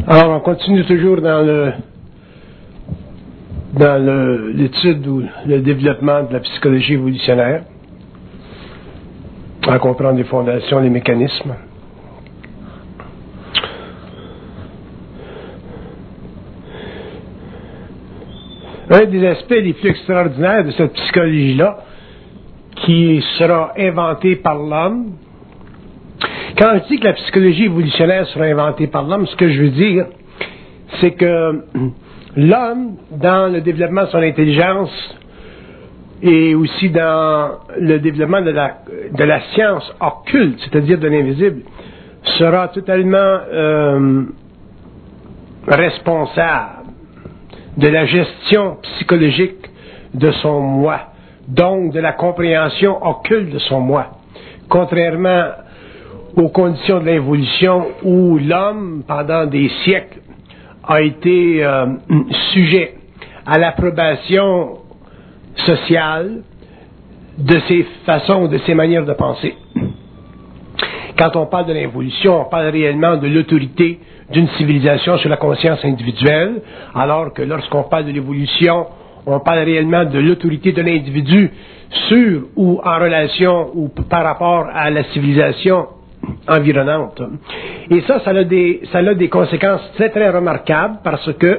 Alors, on continue toujours dans l'étude ou le développement de la psychologie évolutionnaire, à comprendre les fondations, les mécanismes. Un des aspects les plus extraordinaires de cette psychologie-là, qui sera inventée par l'homme. Quand je dis que la psychologie évolutionnaire sera inventée par l'homme, ce que je veux dire, c'est que l'homme, dans le développement de son intelligence et aussi dans le développement de la science occulte, c'est-à-dire de l'invisible, sera totalement responsable de la gestion psychologique de son moi, donc de la compréhension occulte de son moi. Contrairement aux conditions de l'évolution où l'homme, pendant des siècles, a été sujet à l'approbation sociale de ses façons, de ses manières de penser. Quand on parle de l'évolution, on parle réellement de l'autorité d'une civilisation sur la conscience individuelle, alors que lorsqu'on parle de l'évolution, on parle réellement de l'autorité de l'individu sur ou en relation ou par rapport à la civilisation environnante. Et ça a des conséquences très très remarquables parce que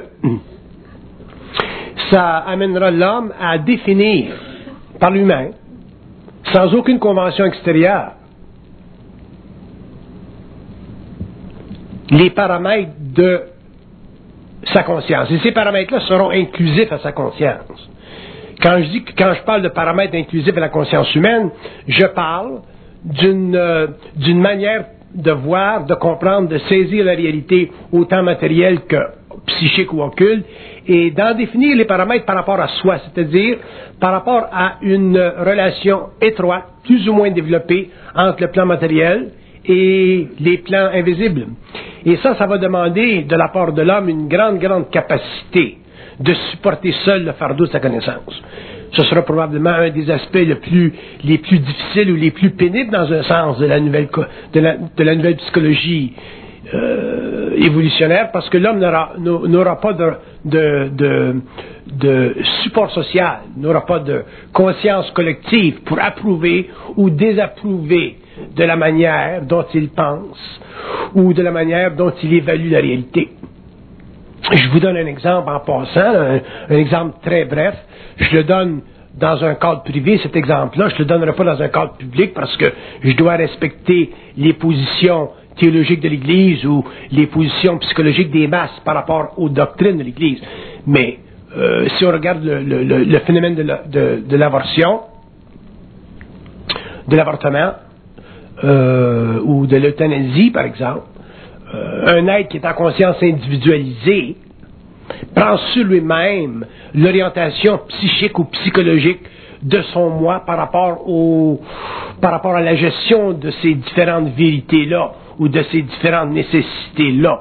ça amènera l'homme à définir par lui-même, sans aucune convention extérieure, les paramètres de sa conscience. Et ces paramètres-là seront inclusifs à sa quand je parle de paramètres inclusifs à la conscience humaine, je parle d'une manière de voir, de comprendre, de saisir la réalité autant matérielle que psychique ou occulte, et d'en définir les paramètres par rapport à soi, c'est-à-dire par rapport à une relation étroite, plus ou moins développée, entre le plan matériel et les plans invisibles. Et ça va demander de la part de l'homme une grande capacité de supporter seul le fardeau de sa connaissance. Ce sera probablement un des aspects les plus difficiles ou les plus pénibles dans un sens de la nouvelle psychologie évolutionnaire, parce que l'homme n'aura pas de support social, n'aura pas de conscience collective pour approuver ou désapprouver de la manière dont il pense ou de la manière dont il évalue la réalité. Je vous donne un exemple en passant, un exemple très bref. Je le donne dans un cadre privé, cet exemple-là. Je ne le donnerai pas dans un cadre public parce que je dois respecter les positions théologiques de l'Église ou les positions psychologiques des masses par rapport aux doctrines de l'Église. Mais si on regarde le phénomène de l'avortement, ou de l'euthanasie, par exemple, un être qui est en conscience individualisée prend sur lui-même l'orientation psychique ou psychologique de son moi par rapport à la gestion de ces différentes vérités-là ou de ces différentes nécessités-là.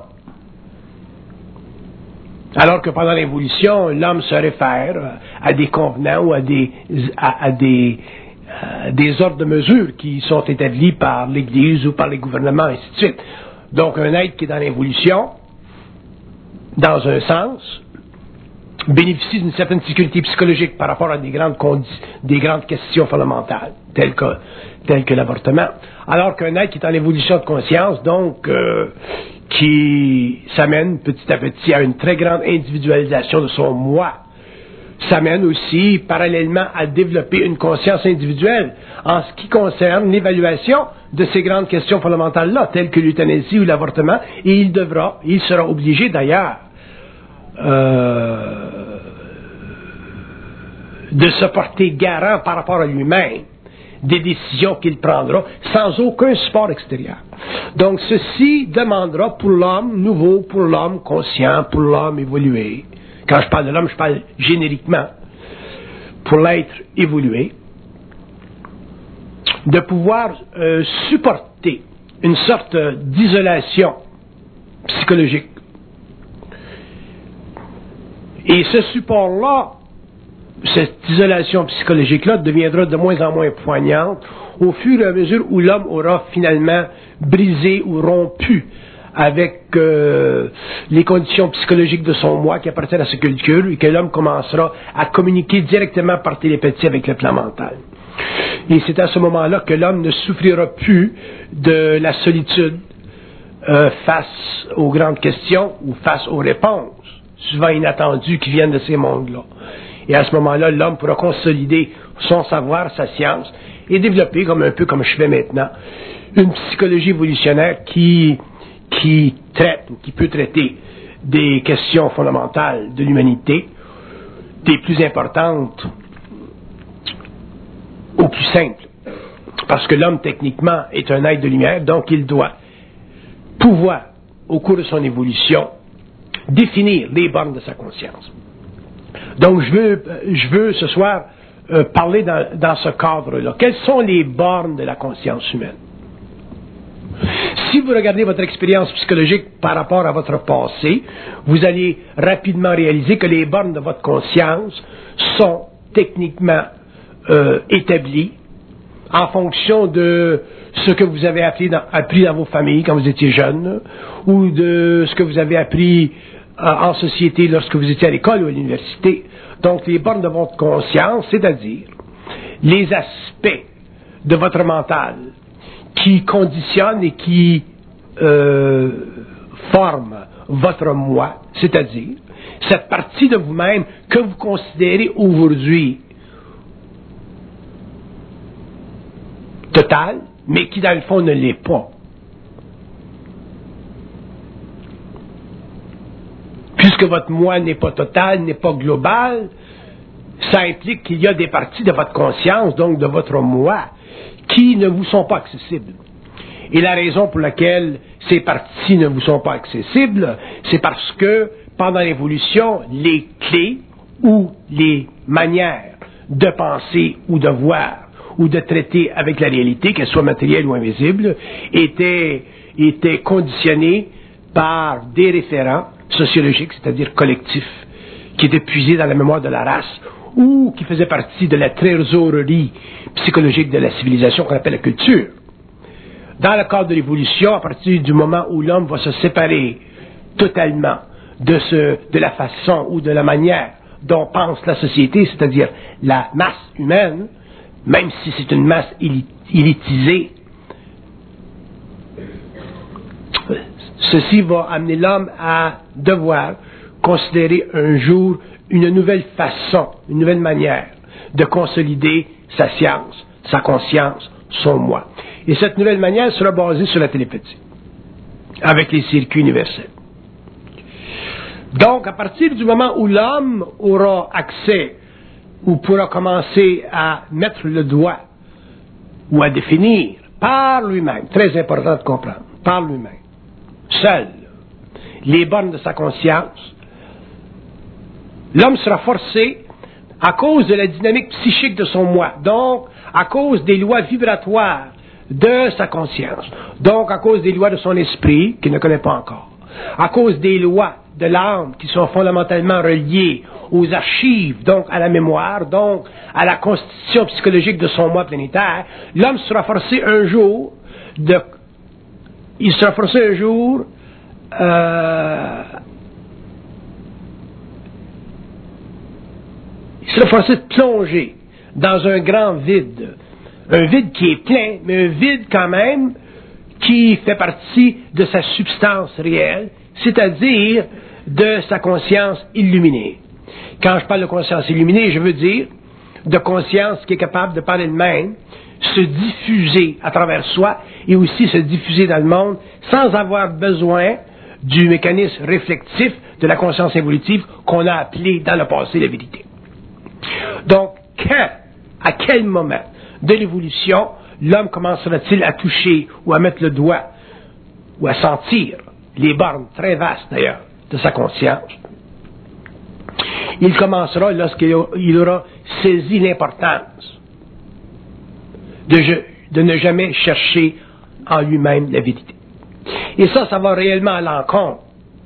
Alors que pendant l'évolution, l'homme se réfère à des convenants ou à des ordres de mesure qui sont établis par l'Église ou par les gouvernements, ainsi de suite. Donc, un être qui est dans l'évolution, dans un sens, bénéficie d'une certaine sécurité psychologique par rapport à des grandes questions fondamentales, telles que l'avortement. Alors qu'un être qui est en évolution de conscience, donc, qui s'amène petit à petit à une très grande individualisation de son moi, s'amène aussi parallèlement à développer une conscience individuelle en ce qui concerne l'évaluation de ces grandes questions fondamentales-là, telles que l'euthanasie ou l'avortement, et il sera obligé d'ailleurs de se porter garant par rapport à lui-même des décisions qu'il prendra sans aucun support extérieur. Donc ceci demandera pour l'homme nouveau, pour l'homme conscient, pour l'homme évolué. Quand je parle de l'homme, je parle génériquement. Pour l'être évolué, de pouvoir supporter une sorte d'isolation psychologique. Et ce support-là, cette isolation psychologique-là deviendra de moins en moins poignante au fur et à mesure où l'homme aura finalement brisé ou rompu avec les conditions psychologiques de son moi qui appartiennent à ce culture, et que l'homme commencera à communiquer directement par télépathie avec le plan mental. Et c'est à ce moment-là que l'homme ne souffrira plus de la solitude face aux grandes questions ou face aux réponses, souvent inattendues, qui viennent de ces mondes-là. Et à ce moment-là, l'homme pourra consolider son savoir, sa science, et développer, un peu comme je fais maintenant, une psychologie évolutionnaire qui traite, ou qui peut traiter des questions fondamentales de l'humanité, des plus importantes aux plus simples. Parce que l'homme, techniquement, est un être de lumière, donc il doit pouvoir, au cours de son évolution, définir les bornes de sa conscience. Donc, je veux ce soir parler dans ce cadre-là. Quelles sont les bornes de la conscience humaine? Si vous regardez votre expérience psychologique par rapport à votre passé, vous allez rapidement réaliser que les bornes de votre conscience sont techniquement établies en fonction de ce que vous avez appris dans vos familles quand vous étiez jeune, ou de ce que vous avez appris en société lorsque vous étiez à l'école ou à l'université. Donc, les bornes de votre conscience, c'est-à-dire les aspects de votre mental qui conditionnent et qui forment votre moi, c'est-à-dire cette partie de vous-même que vous considérez aujourd'hui totale, mais qui dans le fond ne l'est pas. Puisque votre moi n'est pas total, n'est pas global, ça implique qu'il y a des parties de votre conscience, donc de votre moi, qui ne vous sont pas accessibles. Et la raison pour laquelle ces parties ne vous sont pas accessibles, c'est parce que pendant l'évolution, les clés ou les manières de penser ou de voir ou de traiter avec la réalité, qu'elle soit matérielle ou invisible, étaient conditionnées par des référents sociologiques, c'est-à-dire collectifs, qui étaient puisés dans la mémoire de la race ou qui faisaient partie de la trésorerie psychologique de la civilisation qu'on appelle la culture. Dans le cadre de l'évolution, à partir du moment où l'homme va se séparer totalement de la façon ou de la manière dont pense la société, c'est-à-dire la masse humaine, même si c'est une masse élitisée, ceci va amener l'homme à devoir considérer un jour une nouvelle façon, une nouvelle manière de consolider sa science, sa conscience, son moi. Et cette nouvelle manière sera basée sur la télépathie, avec les circuits universels. Donc, à partir du moment où l'homme aura accès ou pourra commencer à mettre le doigt ou à définir par lui-même, très important de comprendre, par lui-même, seul, les bornes de sa conscience, l'homme sera forcé, à cause de la dynamique psychique de son moi, donc à cause des lois vibratoires de sa conscience, donc à cause des lois de son esprit, qu'il ne connaît pas encore, à cause des lois de l'âme qui sont fondamentalement reliées aux archives, donc à la mémoire, donc à la constitution psychologique de son moi planétaire, l'homme sera forcé un jour de plonger dans un grand vide. Un vide qui est plein, mais un vide quand même qui fait partie de sa substance réelle, c'est-à-dire de sa conscience illuminée. Quand je parle de conscience illuminée, je veux dire de conscience qui est capable de par elle-même se diffuser à travers soi et aussi se diffuser dans le monde sans avoir besoin du mécanisme réflectif de la conscience évolutive qu'on a appelé dans le passé la vérité. Donc, à quel moment de l'évolution, l'homme commencera-t-il à toucher ou à mettre le doigt ou à sentir les bornes très vastes d'ailleurs de sa conscience? Il commencera lorsqu'il aura saisi l'importance de ne jamais chercher en lui-même la vérité. Et ça va réellement à l'encontre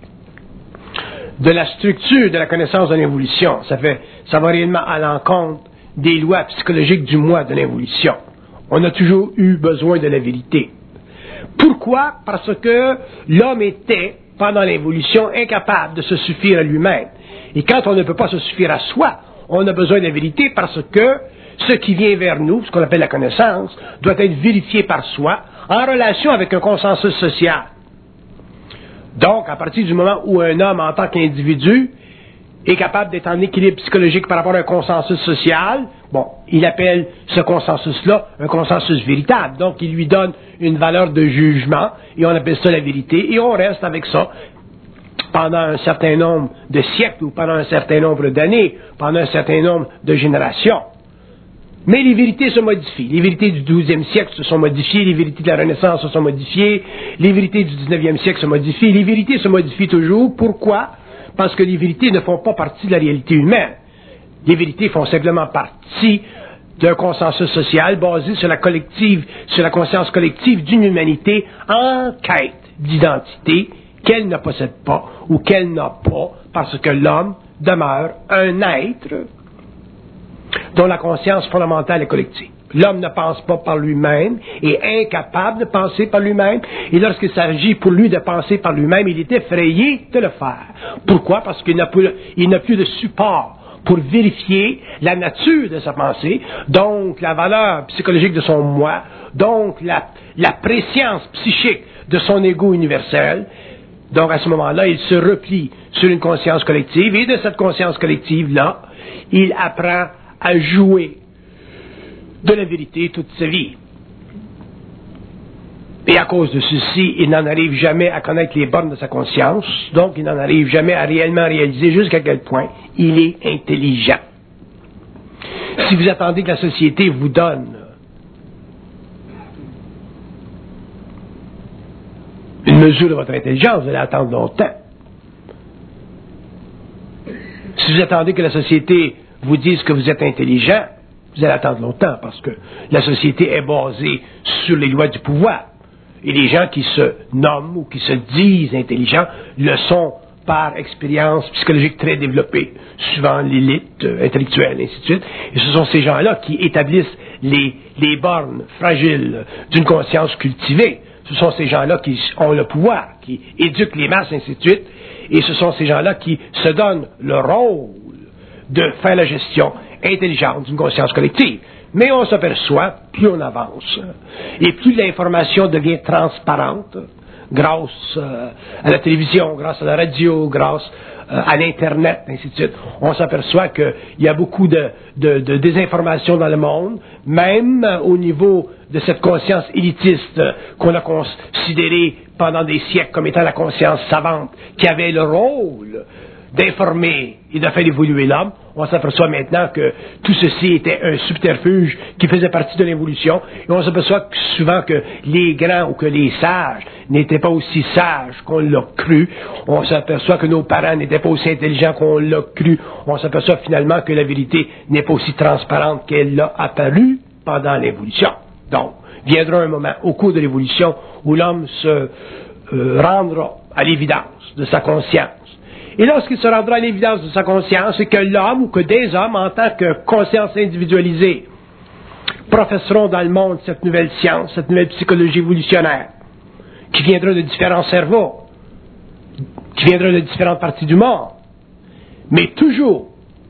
de la structure de la connaissance de l'évolution. Ça va réellement à l'encontre des lois psychologiques du moi de l'évolution. On a toujours eu besoin de la vérité. Pourquoi? Parce que l'homme était, pendant l'évolution, incapable de se suffire à lui-même. Et quand on ne peut pas se suffire à soi, on a besoin de la vérité parce que ce qui vient vers nous, ce qu'on appelle la connaissance, doit être vérifié par soi en relation avec un consensus social. Donc, à partir du moment où un homme, en tant qu'individu, est capable d'être en équilibre psychologique par rapport à un consensus social, bon, il appelle ce consensus-là un consensus véritable. Donc, il lui donne une valeur de jugement, et on appelle ça la vérité, et on reste avec ça pendant un certain nombre de siècles, ou pendant un certain nombre d'années, pendant un certain nombre de générations. Mais les vérités se modifient. Les vérités du 12e siècle se sont modifiées, les vérités de la Renaissance se sont modifiées, les vérités du 19e siècle se modifient, les vérités se modifient toujours. Pourquoi? Parce que les vérités ne font pas partie de la réalité humaine. Les vérités font simplement partie d'un consensus social basé sur la conscience collective d'une humanité en quête d'identité qu'elle ne possède pas ou qu'elle n'a pas parce que l'homme demeure un être dont la conscience fondamentale est collective. L'homme ne pense pas par lui-même, est incapable de penser par lui-même, et lorsqu'il s'agit pour lui de penser par lui-même, il est effrayé de le faire. Pourquoi? Parce qu'il n'a plus de support pour vérifier la nature de sa pensée, donc la valeur psychologique de son moi, donc la préscience psychique de son ego universel. Donc à ce moment-là, il se replie sur une conscience collective, et de cette conscience collective-là, il apprend à jouer de la vérité toute sa vie. Et à cause de ceci, il n'en arrive jamais à connaître les bornes de sa conscience, donc il n'en arrive jamais à réellement réaliser jusqu'à quel point il est intelligent. Si vous attendez que la société vous donne une mesure de votre intelligence, vous allez attendre longtemps. Si vous attendez que la société vous dise que vous êtes intelligent, vous allez attendre longtemps parce que la société est basée sur les lois du pouvoir. Et les gens qui se nomment ou qui se disent intelligents le sont par expérience psychologique très développée, suivant l'élite intellectuelle, et ainsi de suite. Et ce sont ces gens-là qui établissent les bornes fragiles d'une conscience cultivée. Ce sont ces gens-là qui ont le pouvoir, qui éduquent les masses, ainsi de suite. Et ce sont ces gens-là qui se donnent le rôle de faire la gestion intelligente d'une conscience collective. Mais on s'aperçoit, plus on avance, et plus l'information devient transparente, grâce à la télévision, grâce à la radio, grâce à l'Internet, ainsi de suite. On s'aperçoit qu'il y a beaucoup de désinformation dans le monde, même au niveau de cette conscience élitiste qu'on a considérée pendant des siècles comme étant la conscience savante, qui avait le rôle d'informer et de faire évoluer l'homme. On s'aperçoit maintenant que tout ceci était un subterfuge qui faisait partie de l'évolution, et on s'aperçoit souvent que les grands ou que les sages n'étaient pas aussi sages qu'on l'a cru. On s'aperçoit que nos parents n'étaient pas aussi intelligents qu'on l'a cru. On s'aperçoit finalement que la vérité n'est pas aussi transparente qu'elle l'a apparu pendant l'évolution. Donc, viendra un moment au cours de l'évolution où l'homme se rendra à l'évidence de sa conscience. Et lorsqu'il se rendra à l'évidence de sa conscience, c'est que l'homme ou que des hommes, en tant que conscience individualisée, professeront dans le monde cette nouvelle science, cette nouvelle psychologie évolutionnaire, qui viendra de différents cerveaux, qui viendra de différentes parties du monde, mais toujours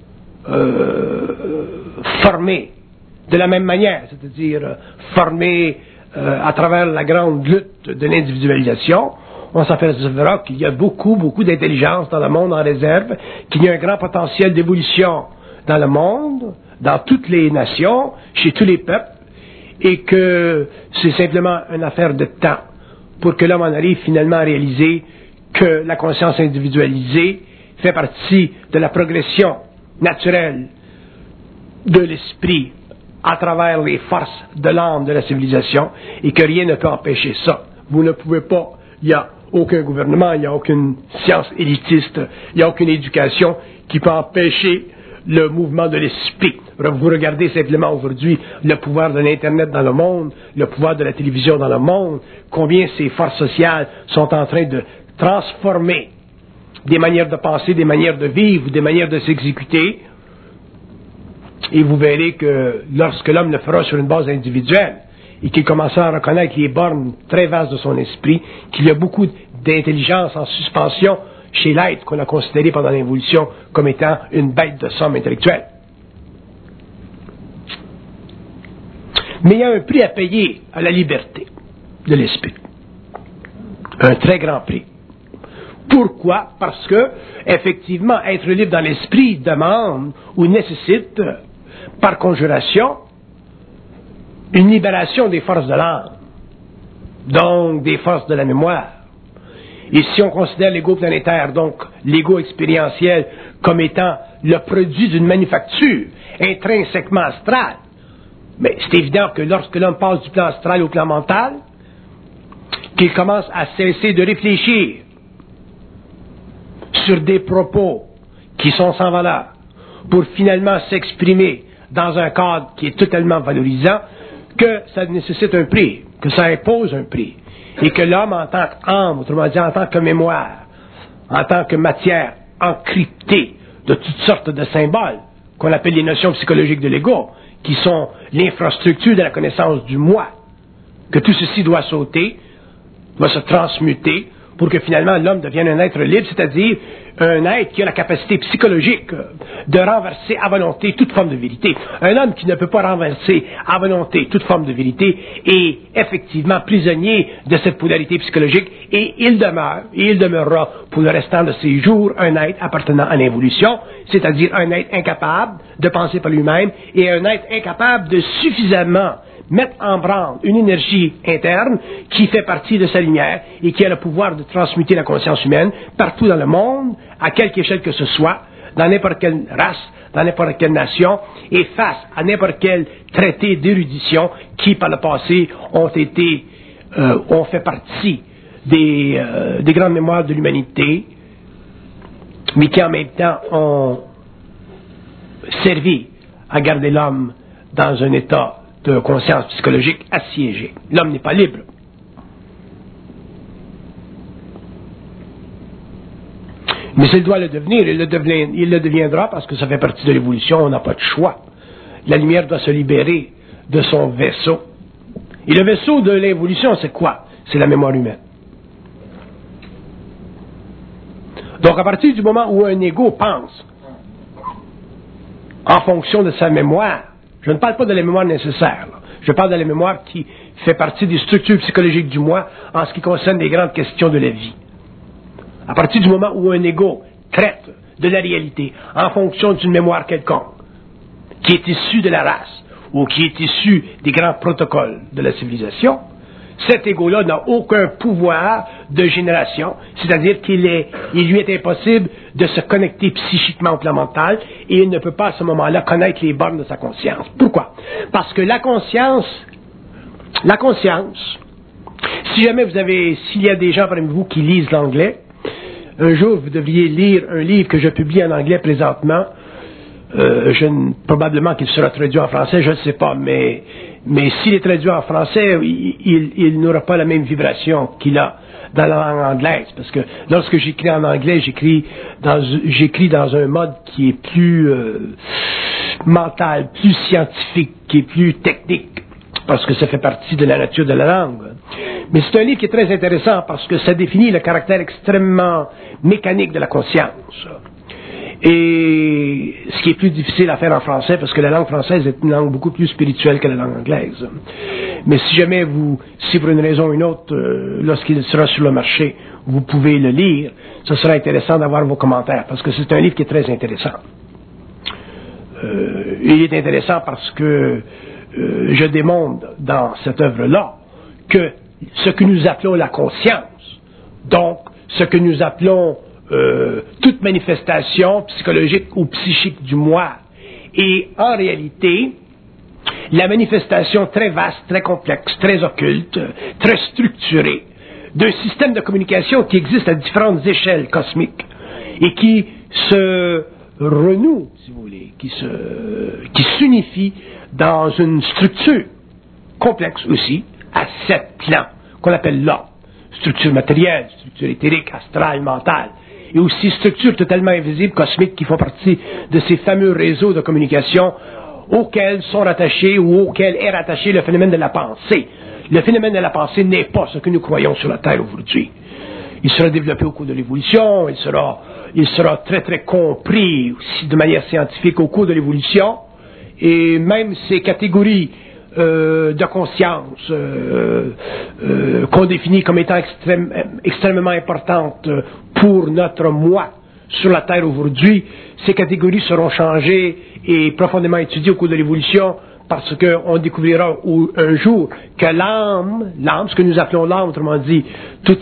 formés de la même manière, c'est-à-dire formés à travers la grande lutte de l'individualisation. On s'apercevra qu'il y a beaucoup d'intelligence dans le monde en réserve, qu'il y a un grand potentiel d'évolution dans le monde, dans toutes les nations, chez tous les peuples, et que c'est simplement une affaire de temps pour que l'homme en arrive finalement à réaliser que la conscience individualisée fait partie de la progression naturelle de l'esprit à travers les forces de l'âme de la civilisation, et que rien ne peut empêcher ça. Vous ne pouvez pas, il y a aucun gouvernement, il n'y a aucune science élitiste, il n'y a aucune éducation qui peut empêcher le mouvement de l'esprit. Vous regardez simplement aujourd'hui le pouvoir de l'Internet dans le monde, le pouvoir de la télévision dans le monde, combien ces forces sociales sont en train de transformer des manières de penser, des manières de vivre, des manières de s'exécuter. Et vous verrez que lorsque l'homme le fera sur une base individuelle, et qu'il commença à reconnaître les bornes très vastes de son esprit, qu'il y a beaucoup d'intelligence en suspension chez l'être qu'on a considéré pendant l'évolution comme étant une bête de somme intellectuelle. Mais il y a un prix à payer à la liberté de l'esprit. Un très grand prix. Pourquoi? Parce que, effectivement, être libre dans l'esprit demande ou nécessite, par conjuration, une libération des forces de l'âme, donc des forces de la mémoire. Et si on considère l'ego planétaire, donc l'ego expérientiel, comme étant le produit d'une manufacture intrinsèquement astrale, mais c'est évident que lorsque l'homme passe du plan astral au plan mental, qu'il commence à cesser de réfléchir sur des propos qui sont sans valeur, pour finalement s'exprimer dans un cadre qui est totalement valorisant, que ça nécessite un prix, que ça impose un prix, et que l'homme en tant qu'âme, autrement dit en tant que mémoire, en tant que matière encryptée de toutes sortes de symboles, qu'on appelle les notions psychologiques de l'ego, qui sont l'infrastructure de la connaissance du moi, que tout ceci doit sauter, doit se transmuter, pour que finalement l'homme devienne un être libre, c'est-à-dire un être qui a la capacité psychologique de renverser à volonté toute forme de vérité. Un homme qui ne peut pas renverser à volonté toute forme de vérité est effectivement prisonnier de cette polarité psychologique, et il demeure, et il demeurera pour le restant de ses jours un être appartenant à l'évolution, c'est-à-dire un être incapable de penser par lui-même et un être incapable de suffisamment mettre en branle une énergie interne qui fait partie de sa lumière et qui a le pouvoir de transmuter la conscience humaine partout dans le monde, à quelque échelle que ce soit, dans n'importe quelle race, dans n'importe quelle nation, et face à n'importe quel traité d'érudition qui, par le passé, ont fait partie des grandes mémoires de l'humanité, mais qui en même temps ont servi à garder l'homme dans un état de conscience psychologique assiégée. L'homme n'est pas libre. Mais s'il doit le devenir, il le deviendra parce que ça fait partie de l'évolution, on n'a pas de choix. La lumière doit se libérer de son vaisseau. Et le vaisseau de l'évolution, c'est quoi? C'est la mémoire humaine. Donc à partir du moment où un ego pense en fonction de sa mémoire, je ne parle pas de la mémoire nécessaire, là. Je parle de la mémoire qui fait partie des structures psychologiques du moi en ce qui concerne les grandes questions de la vie. À partir du moment où un ego traite de la réalité en fonction d'une mémoire quelconque, qui est issue de la race ou qui est issue des grands protocoles de la civilisation, cet ego-là n'a aucun pouvoir de génération, c'est-à-dire qu'il lui est impossible de se connecter psychiquement au plan mental et il ne peut pas à ce moment-là connaître les bornes de sa conscience. Pourquoi? Parce que la conscience, s'il y a des gens parmi vous qui lisent l'anglais, un jour vous devriez lire un livre que je publie en anglais présentement. Probablement qu'il sera traduit en français, je ne sais pas, mais s'il est traduit en français, il n'aura pas la même vibration qu'il a dans la langue anglaise, parce que lorsque j'écris en anglais, j'écris dans un mode qui est plus mental, plus scientifique, qui est plus technique, parce que ça fait partie de la nature de la langue. Mais c'est un livre qui est très intéressant parce que ça définit le caractère extrêmement mécanique de la conscience. Et ce qui est plus difficile à faire en français, parce que la langue française est une langue beaucoup plus spirituelle que la langue anglaise. Mais si jamais si pour une raison ou une autre, lorsqu'il sera sur le marché, vous pouvez le lire, ce sera intéressant d'avoir vos commentaires, parce que c'est un livre qui est très intéressant. Il est intéressant parce que je démontre dans cette œuvre-là que ce que nous appelons la conscience, donc ce que nous appelons toute manifestation psychologique ou psychique du moi, est en réalité la manifestation très vaste, très complexe, très occulte, très structurée d'un système de communication qui existe à différentes échelles cosmiques et qui se renoue, si vous voulez, qui s'unifie dans une structure complexe aussi, à 7 plans, qu'on appelle l'ordre. Structure matérielle, structure éthérique, astrale, mentale, et aussi structures totalement invisibles, cosmiques, qui font partie de ces fameux réseaux de communication auxquels sont rattachés ou auxquels est rattaché le phénomène de la pensée. Le phénomène de la pensée n'est pas ce que nous croyons sur la Terre aujourd'hui. Il sera développé au cours de l'évolution, il sera très très compris aussi de manière scientifique au cours de l'évolution, et même ces catégories de conscience qu'on définit comme étant extrêmement importantes pour notre moi sur la Terre aujourd'hui, ces catégories seront changées et profondément étudiées au cours de l'évolution, parce qu'on découvrira un jour que l'âme, ce que nous appelons l'âme, autrement dit, toute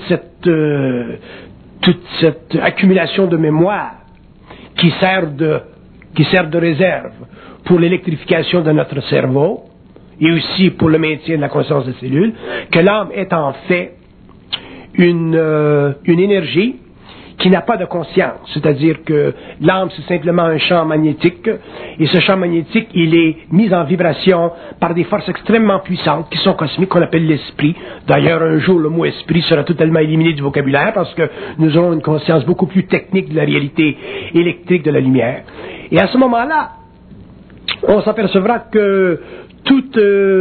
cette accumulation de mémoire qui sert de réserve pour l'électrification de notre cerveau et aussi pour le maintien de la conscience des cellules, que l'âme est en fait une énergie qui n'a pas de conscience, c'est-à-dire que l'âme, c'est simplement un champ magnétique, et ce champ magnétique, il est mis en vibration par des forces extrêmement puissantes, qui sont cosmiques, qu'on appelle l'esprit. D'ailleurs, un jour, le mot esprit sera totalement éliminé du vocabulaire, parce que nous aurons une conscience beaucoup plus technique de la réalité électrique de la lumière. Et à ce moment-là, on s'apercevra que toutes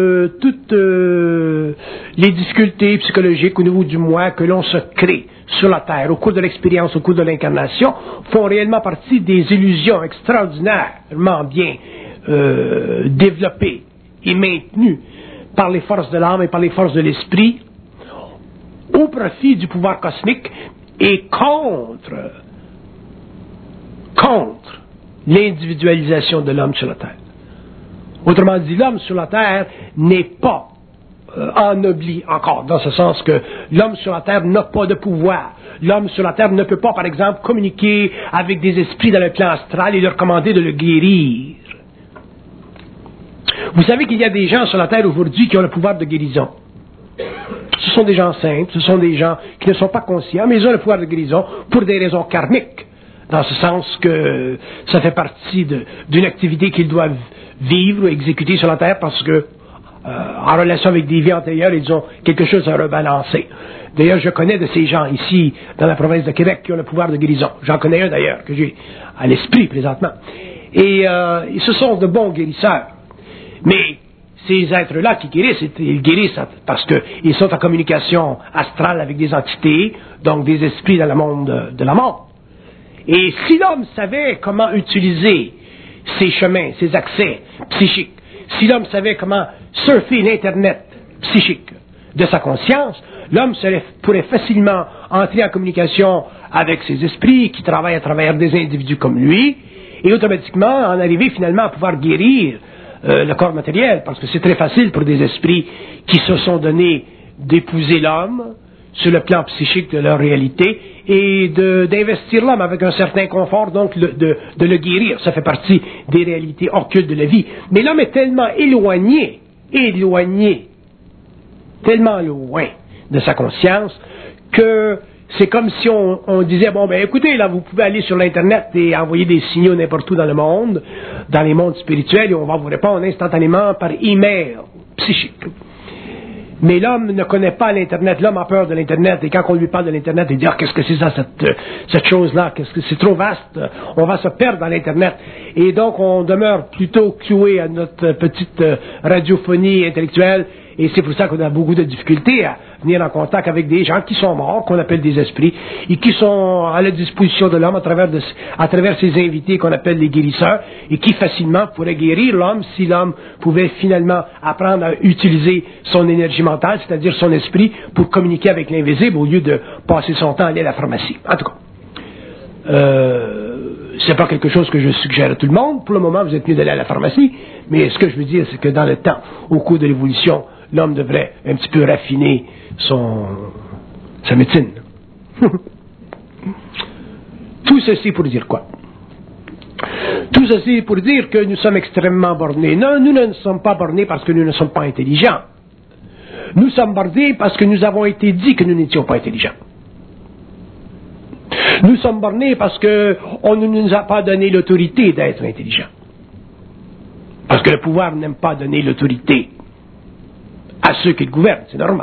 les difficultés psychologiques au niveau du moi que l'on se crée sur la Terre, au cours de l'expérience, au cours de l'incarnation, font réellement partie des illusions extraordinairement bien développées et maintenues par les forces de l'âme et par les forces de l'esprit, au profit du pouvoir cosmique et contre l'individualisation de l'homme sur la Terre. Autrement dit, l'homme sur la Terre n'est pas ennobli encore, dans ce sens que l'homme sur la Terre n'a pas de pouvoir. L'homme sur la Terre ne peut pas, par exemple, communiquer avec des esprits dans le plan astral et leur commander de le guérir. Vous savez qu'il y a des gens sur la Terre aujourd'hui qui ont le pouvoir de guérison. Ce sont des gens simples, ce sont des gens qui ne sont pas conscients, mais ils ont le pouvoir de guérison pour des raisons karmiques, dans ce sens que ça fait partie d'une activité qu'ils doivent vivre ou exécuter sur la Terre parce que, en relation avec des vies antérieures, ils ont quelque chose à rebalancer. D'ailleurs, je connais de ces gens ici, dans la province de Québec, qui ont le pouvoir de guérison. J'en connais un d'ailleurs, que j'ai à l'esprit présentement. Et ce sont de bons guérisseurs. Mais ces êtres-là qui guérissent, ils guérissent parce qu'ils sont en communication astrale avec des entités, donc des esprits dans le monde de la mort. Et si l'homme savait comment utiliser ces chemins, ces accès psychiques, si l'homme savait comment surfer l'Internet psychique de sa conscience, l'homme pourrait facilement entrer en communication avec ses esprits qui travaillent à travers des individus comme lui, et automatiquement en arriver finalement à pouvoir guérir le corps matériel, parce que c'est très facile pour des esprits qui se sont donnés d'épouser l'homme sur le plan psychique de leur réalité et d'investir l'homme avec un certain confort, donc de le guérir. Ça fait partie des réalités occultes de la vie. Mais l'homme est tellement éloigné, tellement loin de sa conscience que c'est comme si on disait, bon, ben écoutez, là, vous pouvez aller sur l'Internet et envoyer des signaux n'importe où dans le monde, dans les mondes spirituels, et on va vous répondre instantanément par email psychique. Mais l'homme ne connaît pas l'Internet, l'homme a peur de l'Internet, et quand on lui parle de l'Internet, il dit, ah, qu'est-ce que c'est ça, cette chose-là, qu'est-ce que c'est trop vaste, on va se perdre dans l'Internet. Et donc, on demeure plutôt cloué à notre petite radiophonie intellectuelle, et c'est pour ça qu'on a beaucoup de difficultés à venir en contact avec des gens qui sont morts, qu'on appelle des esprits, et qui sont à la disposition de l'homme à travers ces invités qu'on appelle les guérisseurs, et qui facilement pourraient guérir l'homme si l'homme pouvait finalement apprendre à utiliser son énergie mentale, c'est-à-dire son esprit, pour communiquer avec l'invisible au lieu de passer son temps à aller à la pharmacie. En tout cas, c'est pas quelque chose que je suggère à tout le monde. Pour le moment, vous êtes mieux d'aller à la pharmacie, mais ce que je veux dire, c'est que dans le temps, au cours de l'évolution, l'homme devrait un petit peu raffiner sa médecine. Tout ceci pour dire quoi? Tout ceci pour dire que nous sommes extrêmement bornés. Non, nous ne sommes pas bornés parce que nous ne sommes pas intelligents. Nous sommes bornés parce que nous avons été dit que nous n'étions pas intelligents. Nous sommes bornés parce qu'on ne nous a pas donné l'autorité d'être intelligents. Parce que le pouvoir n'aime pas donner l'autorité à ceux qui le gouvernent, c'est normal.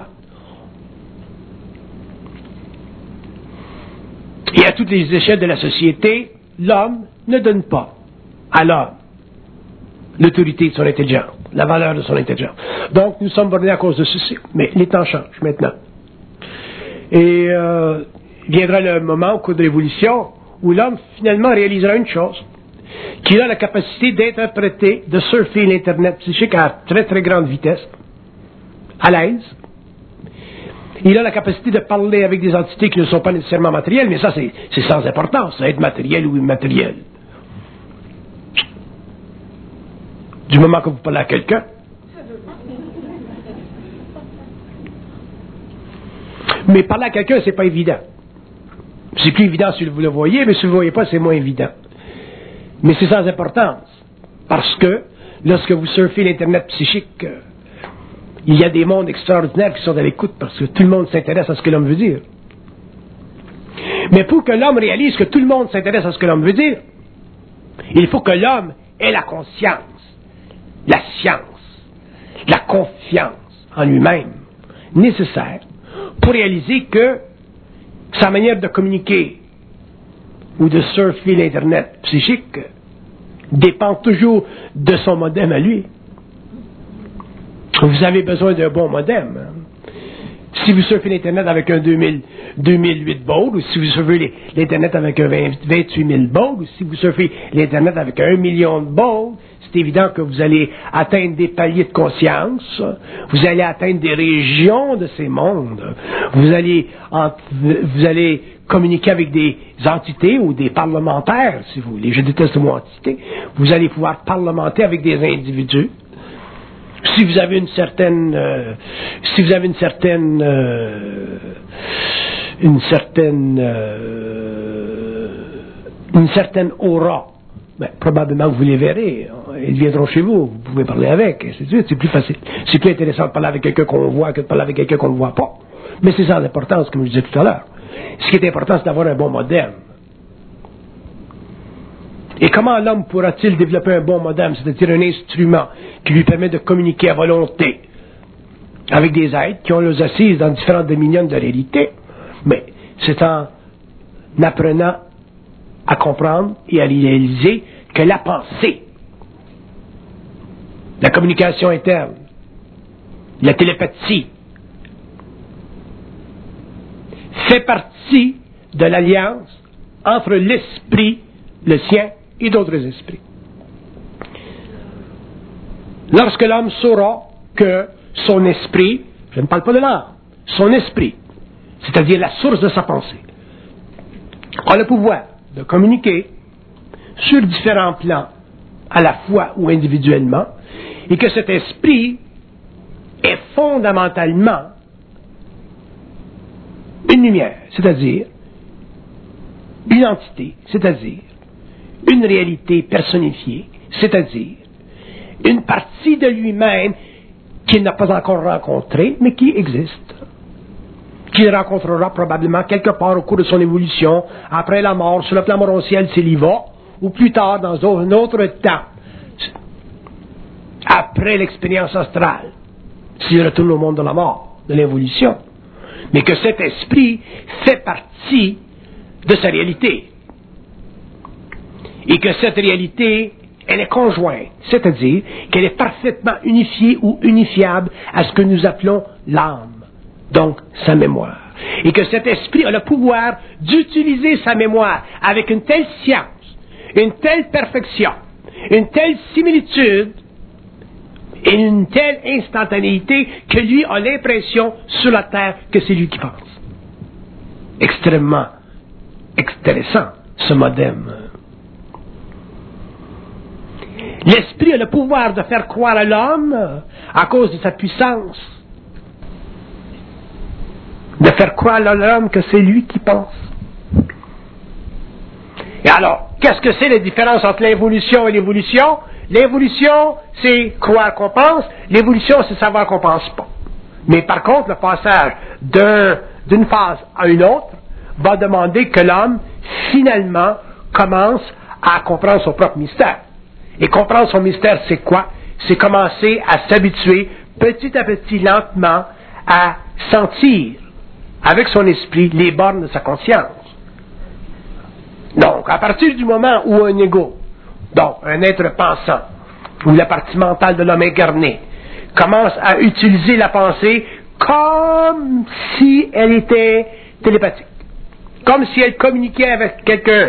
Et à toutes les échelles de la société, l'homme ne donne pas à l'homme l'autorité de son intelligence. la valeur de son intelligence. Donc, nous sommes bornés à cause de ceci. Mais les temps changent maintenant. Et viendra le moment, au cours de l'évolution, où l'homme finalement réalisera une chose, qu'il a la capacité d'interpréter, de surfer l'Internet psychique à très très grande vitesse, à l'aise. Il a la capacité de parler avec des entités qui ne sont pas nécessairement matérielles, mais ça c'est sans importance, ça être matériel ou immatériel. Du moment que vous parlez à quelqu'un. Mais parler à quelqu'un, c'est pas évident. C'est plus évident si vous le voyez, mais si vous ne le voyez pas, c'est moins évident. Mais c'est sans importance. Parce que, lorsque vous surfez l'Internet psychique, il y a des mondes extraordinaires qui sont à l'écoute, parce que tout le monde s'intéresse à ce que l'homme veut dire. Mais pour que l'homme réalise que tout le monde s'intéresse à ce que l'homme veut dire, il faut que l'homme ait la conscience, la science, la confiance en lui-même nécessaire pour réaliser que sa manière de communiquer ou de surfer l'Internet psychique dépend toujours de son modem à lui. Vous avez besoin d'un bon modem. Si vous surfez l'Internet avec un 2008 baud, ou si vous surfez l'Internet avec un 28 000 baud, ou si vous surfez l'Internet avec 1 million de baud, c'est évident que vous allez atteindre des paliers de conscience, vous allez atteindre des régions de ces mondes, vous allez communiquer avec des entités ou des parlementaires, si vous voulez. Je déteste le mot entité. Vous allez pouvoir parlementer avec des individus. Si vous avez une certaine aura, ben, probablement que vous les verrez. Ils viendront chez vous. Vous pouvez parler avec. C'est plus facile. C'est plus intéressant de parler avec quelqu'un qu'on voit que de parler avec quelqu'un qu'on ne voit pas. Mais c'est sans importance, comme je disais tout à l'heure. Ce qui est important, c'est d'avoir un bon modem. Et comment l'homme pourra-t-il développer un bon modem, c'est-à-dire un instrument qui lui permet de communiquer à volonté avec des êtres qui ont leurs assises dans différentes dominions de réalité? Mais c'est en apprenant à comprendre et à réaliser que la pensée, la communication interne, la télépathie, fait partie de l'alliance entre l'esprit, le sien, et d'autres esprits. Lorsque l'homme saura que son esprit, je ne parle pas de l'âme, son esprit, c'est-à-dire la source de sa pensée, a le pouvoir de communiquer sur différents plans, à la fois ou individuellement, et que cet esprit est fondamentalement une lumière, c'est-à-dire une entité, c'est-à-dire une réalité personnifiée, c'est-à-dire une partie de lui-même qu'il n'a pas encore rencontrée, mais qui existe, qu'il rencontrera probablement quelque part au cours de son évolution, après la mort, sur le plan morontiel s'il y va, ou plus tard dans un autre temps, après l'expérience astrale, s'il retourne au monde de la mort, de l'évolution. Mais que cet esprit fait partie de sa réalité. Et que cette réalité, elle est conjointe, c'est-à-dire qu'elle est parfaitement unifiée ou unifiable à ce que nous appelons l'âme, donc sa mémoire. Et que cet esprit a le pouvoir d'utiliser sa mémoire avec une telle science, une telle perfection, une telle similitude et une telle instantanéité que lui a l'impression sur la terre que c'est lui qui pense. Extrêmement intéressant, ce modem. L'esprit a le pouvoir de faire croire à l'homme, à cause de sa puissance, de faire croire à l'homme que c'est lui qui pense. Et alors, qu'est-ce que c'est la différence entre l'involution et l'évolution? L'évolution, c'est croire qu'on pense, l'évolution, c'est savoir qu'on pense pas. Mais par contre, le passage d'une phase à une autre va demander que l'homme, finalement, commence à comprendre son propre mystère. Et comprendre son mystère, c'est quoi? C'est commencer à s'habituer petit à petit, lentement, à sentir avec son esprit les bornes de sa conscience. Donc, à partir du moment où un ego, donc un être pensant, ou la partie mentale de l'homme incarné, commence à utiliser la pensée comme si elle était télépathique, comme si elle communiquait avec quelqu'un,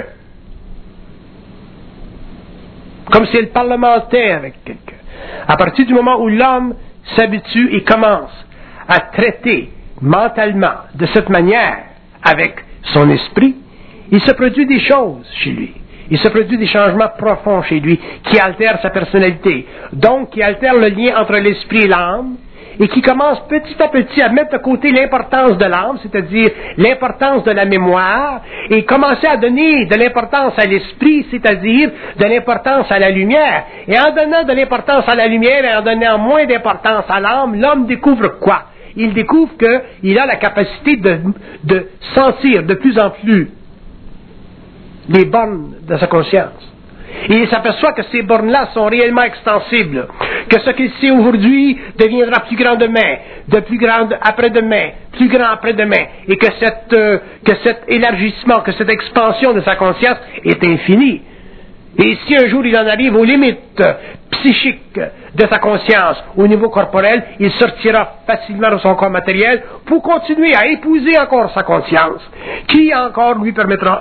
comme si elle parlementait avec quelqu'un. À partir du moment où l'homme s'habitue et commence à traiter mentalement de cette manière avec son esprit, il se produit des choses chez lui. Il se produit des changements profonds chez lui qui altèrent sa personnalité, donc qui altèrent le lien entre l'esprit et l'âme, et qui commence petit à petit à mettre de côté l'importance de l'âme, c'est-à-dire l'importance de la mémoire, et commencer à donner de l'importance à l'esprit, c'est-à-dire de l'importance à la lumière. Et en donnant de l'importance à la lumière et en donnant moins d'importance à l'âme, l'homme découvre quoi? Il découvre qu'il a la capacité de sentir de plus en plus les bornes de sa conscience. Et il s'aperçoit que ces bornes-là sont réellement extensibles, que ce qu'il sait aujourd'hui deviendra plus grand demain, de plus grand après-demain, plus grand après-demain, et que cet élargissement, que cette expansion de sa conscience est infinie. Et si un jour il en arrive aux limites psychiques de sa conscience, au niveau corporel, il sortira facilement de son corps matériel pour continuer à épouser encore sa conscience, qui encore lui permettra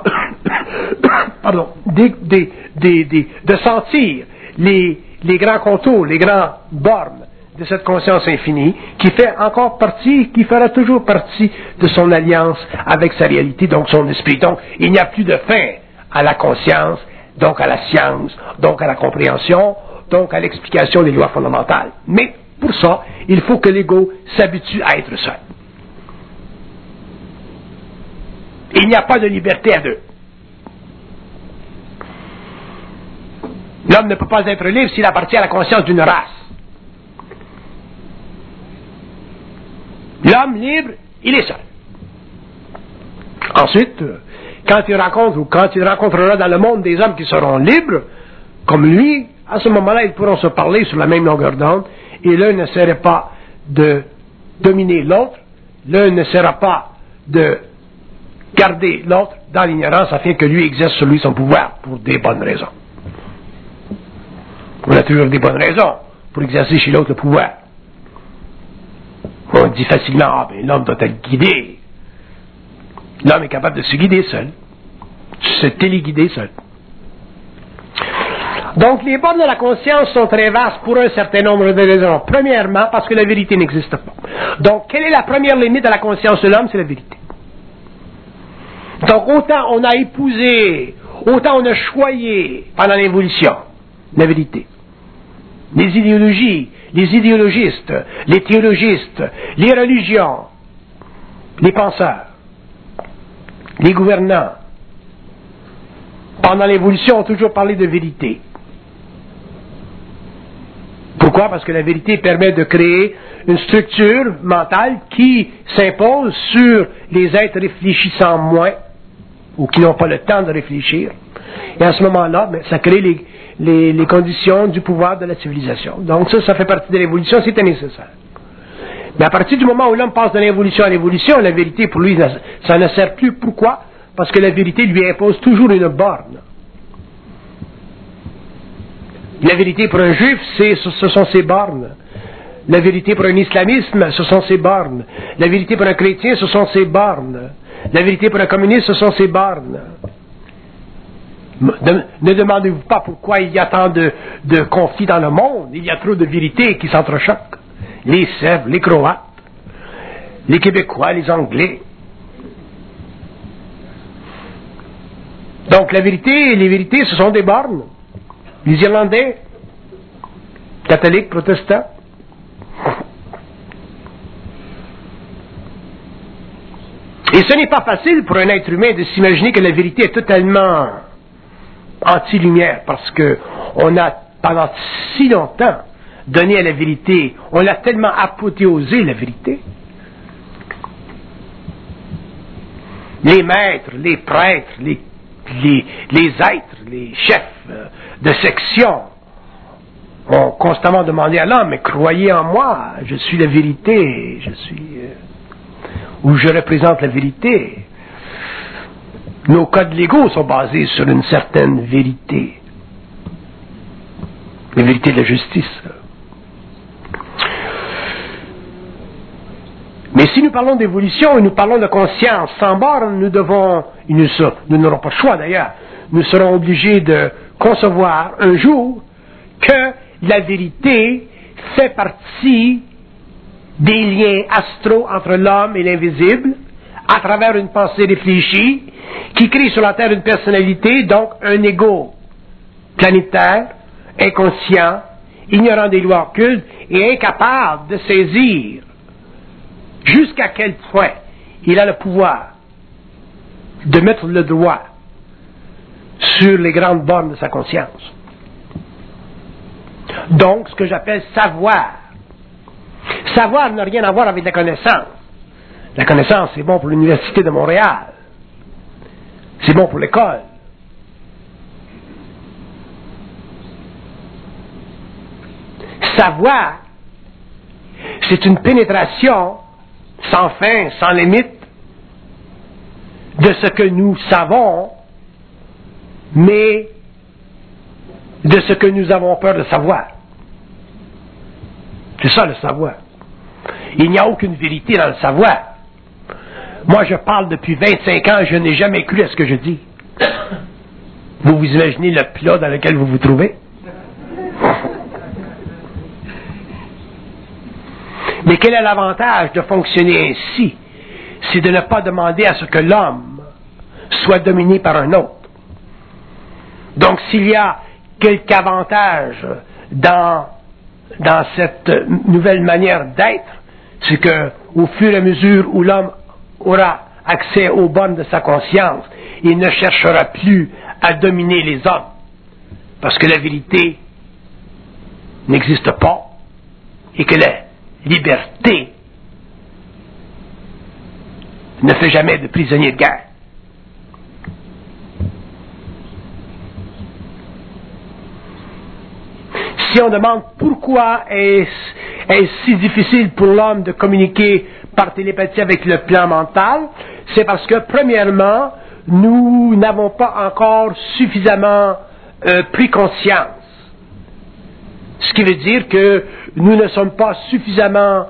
de sentir les grands contours, les grands bornes de cette conscience infinie, qui fera toujours partie de son alliance avec sa réalité, donc son esprit. Donc, il n'y a plus de fin à la conscience, donc à la science, donc à la compréhension, donc à l'explication des lois fondamentales. Mais pour ça, il faut que l'ego s'habitue à être seul. Il n'y a pas de liberté à deux. L'homme ne peut pas être libre s'il appartient à la conscience d'une race. L'homme libre, il est seul. Ensuite, quand il rencontrera dans le monde des hommes qui seront libres, comme lui, à ce moment-là, ils pourront se parler sur la même longueur d'onde, et l'un n'essaierait pas de dominer l'autre, l'un n'essaiera pas de garder l'autre dans l'ignorance afin que lui exerce sur lui son pouvoir pour des bonnes raisons. On a toujours des bonnes raisons pour exercer chez l'autre le pouvoir. On dit facilement, l'homme doit être guidé. L'homme est capable de se guider seul, se téléguider seul. Donc, les bornes de la conscience sont très vastes pour un certain nombre de raisons. Premièrement, parce que la vérité n'existe pas. Donc, quelle est la première limite à la conscience de l'homme? C'est la vérité. Donc, autant on a épousé, autant on a choyé pendant l'évolution la vérité. Les idéologies, les idéologistes, les théologistes, les religions, les penseurs, les gouvernants, pendant l'évolution, ont toujours parlé de vérité. Pourquoi? Parce que la vérité permet de créer une structure mentale qui s'impose sur les êtres réfléchissant moins, ou qui n'ont pas le temps de réfléchir. Et à ce moment-là, ça crée les conditions du pouvoir de la civilisation. Donc ça fait partie de l'évolution, c'était nécessaire. Mais à partir du moment où l'homme passe de l'involution à l'évolution, la vérité pour lui, ça ne sert plus. Pourquoi? Parce que la vérité lui impose toujours une borne. La vérité pour un juif, ce sont ses bornes. La vérité pour un islamisme, ce sont ses bornes. La vérité pour un chrétien, ce sont ses bornes. La vérité pour un communiste, ce sont ses bornes. Ne demandez-vous pas pourquoi il y a tant de conflits dans le monde. Il y a trop de vérités qui s'entrechoquent. Les Sèvres, les Croates, les Québécois, les Anglais. Donc les vérités, ce sont des bornes. Les Irlandais, catholiques, protestants. Et ce n'est pas facile pour un être humain de s'imaginer que la vérité est totalement anti-lumière, parce que on a pendant si longtemps donné à la vérité, on a tellement apothéosé la vérité. Les maîtres, les prêtres, les êtres, les chefs de section ont constamment demandé à l'homme, mais croyez en moi, je suis la vérité, ou je représente la vérité. Nos codes légaux sont basés sur une certaine vérité. la vérité de la justice. Mais si nous parlons d'évolution et nous parlons de conscience sans borne, nous n'aurons pas le choix d'ailleurs, nous serons obligés de concevoir un jour que la vérité fait partie des liens astraux entre l'homme et l'invisible, à travers une pensée réfléchie, qui crée sur la Terre une personnalité, donc un ego planétaire, inconscient, ignorant des lois occultes et incapable de saisir jusqu'à quel point il a le pouvoir de mettre le doigt sur les grandes bornes de sa conscience. Donc, ce que j'appelle savoir. Savoir n'a rien à voir avec la connaissance. La connaissance, c'est bon pour l'Université de Montréal. C'est bon pour l'école. Savoir, c'est une pénétration sans fin, sans limite, de ce que nous savons, mais de ce que nous avons peur de savoir. C'est ça le savoir. Il n'y a aucune vérité dans le savoir. Moi, je parle depuis 25 ans, je n'ai jamais cru à ce que je dis. Vous vous imaginez le plat dans lequel vous vous trouvez? Mais quel est l'avantage de fonctionner ainsi? C'est de ne pas demander à ce que l'homme soit dominé par un autre. Donc, s'il y a quelque avantage dans cette nouvelle manière d'être, c'est que, au fur et à mesure où l'homme aura accès aux bornes de sa conscience, il ne cherchera plus à dominer les hommes. Parce que la vérité n'existe pas et que la liberté ne fait jamais de prisonnier de guerre. Si on demande pourquoi est-ce si difficile pour l'homme de communiquer par télépathie avec le plan mental, c'est parce que, premièrement, nous n'avons pas encore suffisamment pris conscience. Ce qui veut dire que nous ne sommes pas suffisamment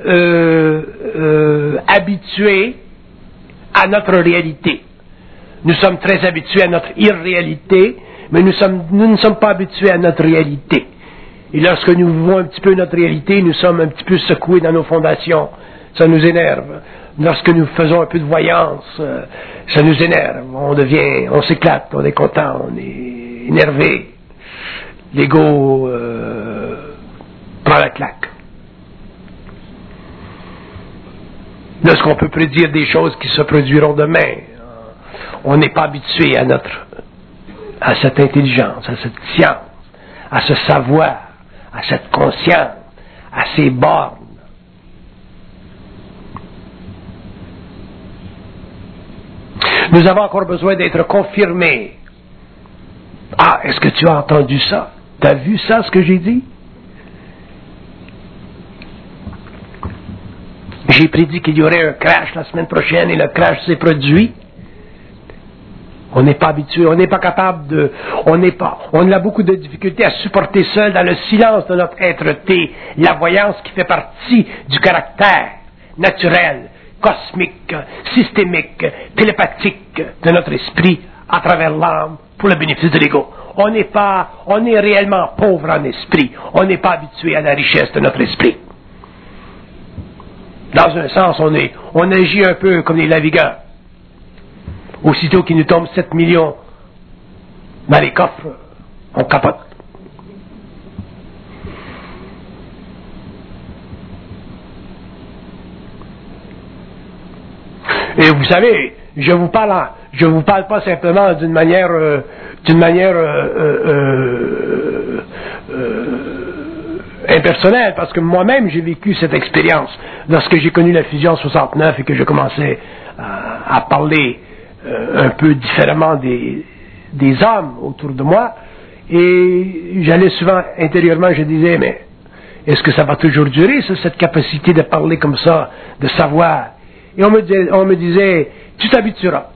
habitués à notre réalité. Nous sommes très habitués à notre irréalité, mais nous ne sommes pas habitués à notre réalité. Et lorsque nous vivons un petit peu notre réalité, nous sommes un petit peu secoués dans nos fondations. Ça nous énerve. Lorsque nous faisons un peu de voyance, ça nous énerve. On s'éclate, on est content, on est énervé. L'ego prend la claque. Lorsqu'on peut prédire des choses qui se produiront demain, on n'est pas habitué à cette intelligence, à cette science, à ce savoir, à cette conscience, à ces bornes. Nous avons encore besoin d'être confirmés. Ah, est-ce que tu as entendu ça? Tu as vu ça, ce que j'ai dit? J'ai prédit qu'il y aurait un crash la semaine prochaine et le crash s'est produit. On n'est pas habitué, on n'est pas capable on a beaucoup de difficultés à supporter seul dans le silence de notre être-té la voyance qui fait partie du caractère naturel, cosmique, systémique, télépathique de notre esprit à travers l'âme pour le bénéfice de l'ego. On est réellement pauvre en esprit. On n'est pas habitué à la richesse de notre esprit. Dans un sens, on agit un peu comme les navigants. Aussitôt qu'il nous tombe 7 millions dans les coffres, on capote. Et vous savez, je vous parle pas simplement d'une manière impersonnelle, parce que moi-même j'ai vécu cette expérience lorsque j'ai connu la fusion 69 et que je commençais à parler un peu différemment des hommes autour de moi, et j'allais souvent intérieurement, je disais, mais est-ce que ça va toujours durer, cette capacité de parler comme ça, de savoir? Et on me disait, tu t'habitueras.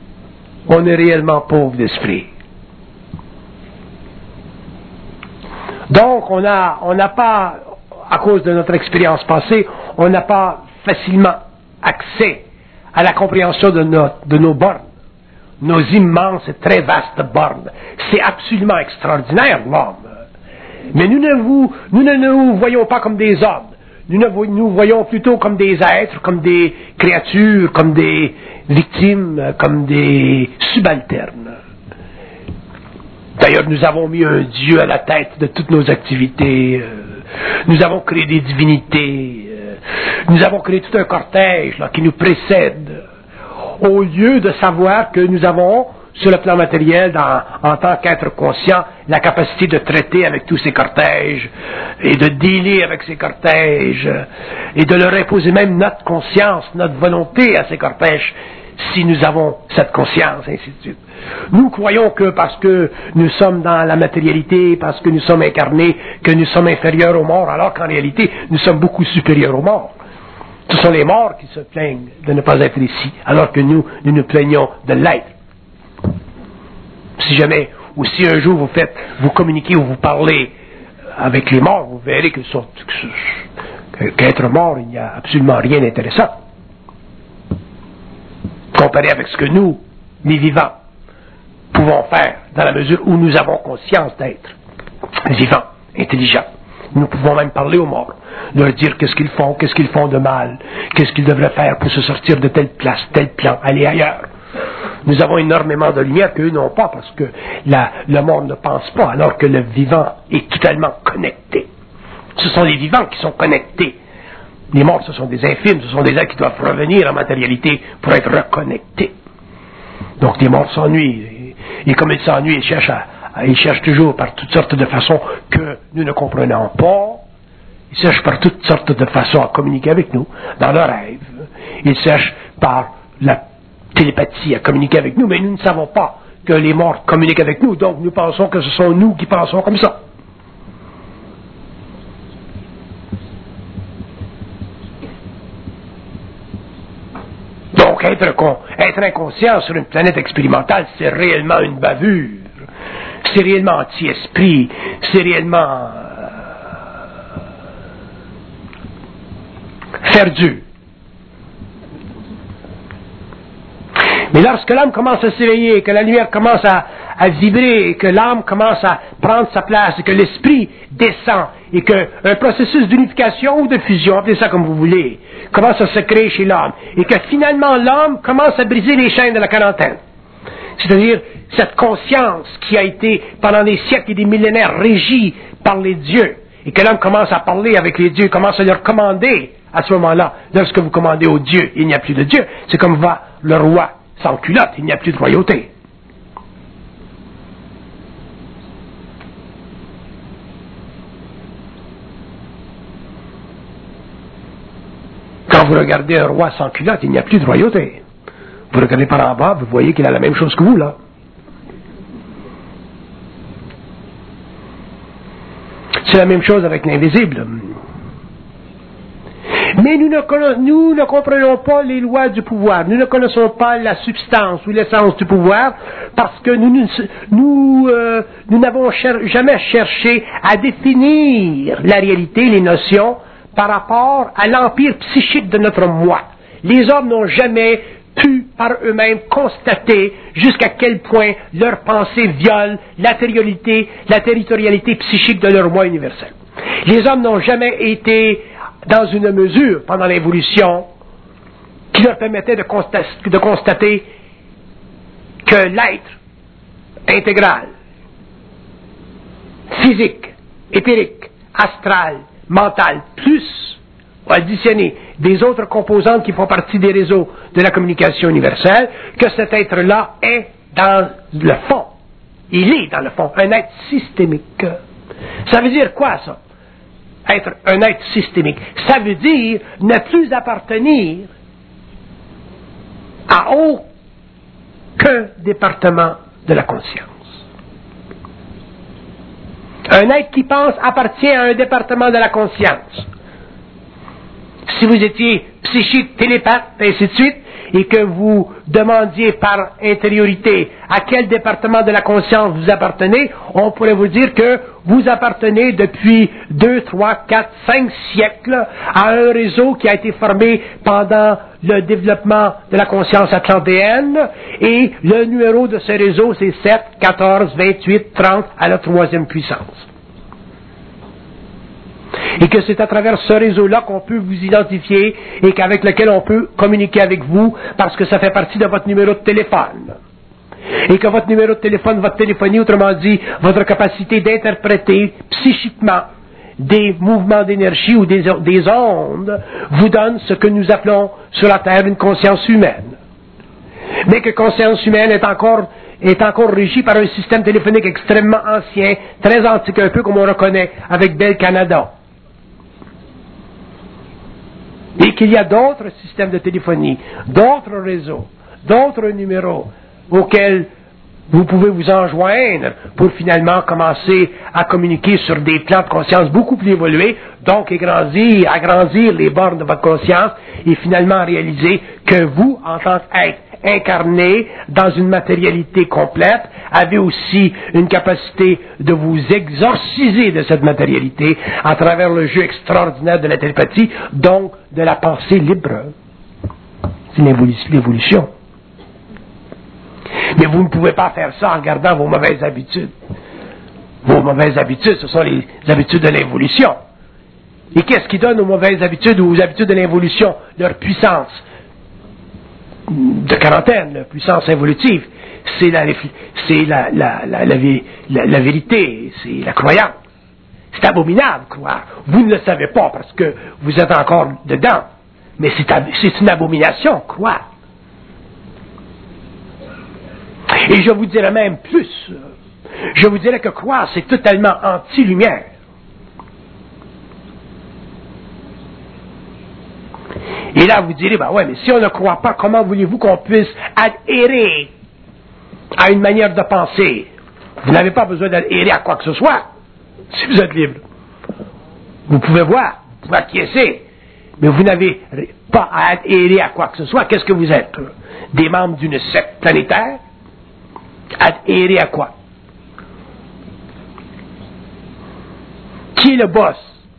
On est réellement pauvre d'esprit. Donc, on n'a pas, à cause de notre expérience passée, on n'a pas facilement accès à la compréhension de nos bornes, nos immenses et très vastes bornes. C'est absolument extraordinaire, l'homme. Mais nous ne nous voyons pas comme des hommes. Nous voyons plutôt comme des êtres, comme des créatures, comme des victimes, comme des subalternes. D'ailleurs, nous avons mis un Dieu à la tête de toutes nos activités. Nous avons créé des divinités. Nous avons créé tout un cortège là, qui nous précède. Au lieu de savoir que nous avons, sur le plan matériel, en tant qu'être conscient, la capacité de traiter avec tous ces cortèges et de dealer avec ces cortèges et de leur imposer même notre conscience, notre volonté à ces cortèges, si nous avons cette conscience, ainsi de suite. Nous croyons que parce que nous sommes dans la matérialité, parce que nous sommes incarnés, que nous sommes inférieurs aux morts, alors qu'en réalité, nous sommes beaucoup supérieurs aux morts. Ce sont les morts qui se plaignent de ne pas être ici, alors que nous nous plaignons de l'être. Si jamais, ou si un jour vous communiquez ou vous parlez avec les morts, vous verrez qu'être mort, il n'y a absolument rien d'intéressant. Comparé avec ce que nous, les vivants, pouvons faire dans la mesure où nous avons conscience d'être vivants, intelligents. Nous pouvons même parler aux morts, leur dire qu'est-ce qu'ils font de mal, qu'est-ce qu'ils devraient faire pour se sortir de telle place, tel plan, aller ailleurs. Nous avons énormément de lumière qu'eux n'ont pas parce que le mort ne pense pas, alors que le vivant est totalement connecté. Ce sont les vivants qui sont connectés. Les morts, ce sont des infimes, ce sont des êtres qui doivent revenir en matérialité pour être reconnectés. Donc les morts s'ennuient. Et comme ils s'ennuient, ils cherchent toujours par toutes sortes de façons que nous ne comprenons pas. Ils cherchent par toutes sortes de façons à communiquer avec nous, dans leurs rêves. Ils cherchent par la télépathie à communiquer avec nous, mais nous ne savons pas que les morts communiquent avec nous, donc nous pensons que ce sont nous qui pensons comme ça. Donc être inconscient sur une planète expérimentale, c'est réellement une bavure. C'est réellement anti-esprit. C'est réellement faire dur. Mais lorsque l'âme commence à s'éveiller, que la lumière commence à vibrer, et que l'âme commence à prendre sa place, et que l'esprit descend, et qu'un processus d'unification ou de fusion, appelez ça comme vous voulez, commence à se créer chez l'homme, et que finalement l'homme commence à briser les chaînes de la quarantaine. C'est-à-dire cette conscience qui a été pendant des siècles et des millénaires régie par les dieux, et que l'homme commence à parler avec les dieux, commence à leur commander à ce moment-là. Lorsque vous commandez aux dieux, il n'y a plus de Dieu. C'est comme va le roi sans culotte, il n'y a plus de royauté. Quand vous regardez un roi sans culotte, il n'y a plus de royauté. Vous regardez par en bas, vous voyez qu'il a la même chose que vous, là. C'est la même chose avec l'invisible. Mais nous ne comprenons pas les lois du pouvoir. Nous ne connaissons pas la substance ou l'essence du pouvoir parce que nous n'avons jamais cherché à définir la réalité, les notions, par rapport à l'empire psychique de notre moi. Les hommes n'ont jamais pu par eux-mêmes constater jusqu'à quel point leurs pensées violent la territorialité psychique de leur moi universel. Les hommes n'ont jamais été dans une mesure, pendant l'évolution, qui leur permettait de constater que l'être intégral, physique, éthérique, astral, mental, plus additionné des autres composantes qui font partie des réseaux de la communication universelle, que cet être-là est dans le fond. Il est dans le fond, un être systémique. Ça veut dire quoi, ça? Être un être systémique. Ça veut dire ne plus appartenir à aucun département de la conscience. Un être qui pense appartient à un département de la conscience. Si vous étiez psychique, télépathe, et ainsi de suite, et que vous demandiez par intériorité à quel département de la conscience vous appartenez, on pourrait vous dire que vous appartenez depuis 2, 3, 4, 5 siècles à un réseau qui a été formé pendant le développement de la conscience atlantéenne, et le numéro de ce réseau c'est 7, 14, 28, 30 à la 3e puissance. Et que c'est à travers ce réseau-là qu'on peut vous identifier et qu'avec lequel on peut communiquer avec vous parce que ça fait partie de votre numéro de téléphone. Et que votre numéro de téléphone, votre téléphonie, autrement dit, votre capacité d'interpréter psychiquement des mouvements d'énergie ou des ondes vous donne ce que nous appelons sur la Terre une conscience humaine. Mais que conscience humaine est encore régie par un système téléphonique extrêmement ancien, très antique, un peu comme on reconnaît avec Bell Canada. Et qu'il y a d'autres systèmes de téléphonie, d'autres réseaux, d'autres numéros auxquels vous pouvez vous enjoindre pour finalement commencer à communiquer sur des plans de conscience beaucoup plus évolués, donc agrandir les bornes de votre conscience et finalement réaliser que vous, en tant qu'être incarné dans une matérialité complète, avez aussi une capacité de vous exorciser de cette matérialité à travers le jeu extraordinaire de la télépathie, donc de la pensée libre. C'est l'évolution. Mais vous ne pouvez pas faire ça en gardant vos mauvaises habitudes. Vos mauvaises habitudes, ce sont les habitudes de l'évolution. Et qu'est-ce qui donne aux mauvaises habitudes ou aux habitudes de l'évolution leur puissance de quarantaine, leur puissance évolutive? C'est la vérité, c'est la croyance. C'est abominable, croire. Vous ne le savez pas parce que vous êtes encore dedans. Mais c'est une abomination, croire. Et je vous dirais même plus. Je vous dirais que croire, c'est totalement anti-lumière. Et là, vous direz, ben ouais, mais si on ne croit pas, comment voulez-vous qu'on puisse adhérer à une manière de penser? Vous n'avez pas besoin d'adhérer à quoi que ce soit, si vous êtes libre. Vous pouvez voir, vous pouvez acquiescer, mais vous n'avez pas à adhérer à quoi que ce soit. Qu'est-ce que vous êtes? Des membres d'une secte planétaire? Adhérer à quoi? Qui est le boss?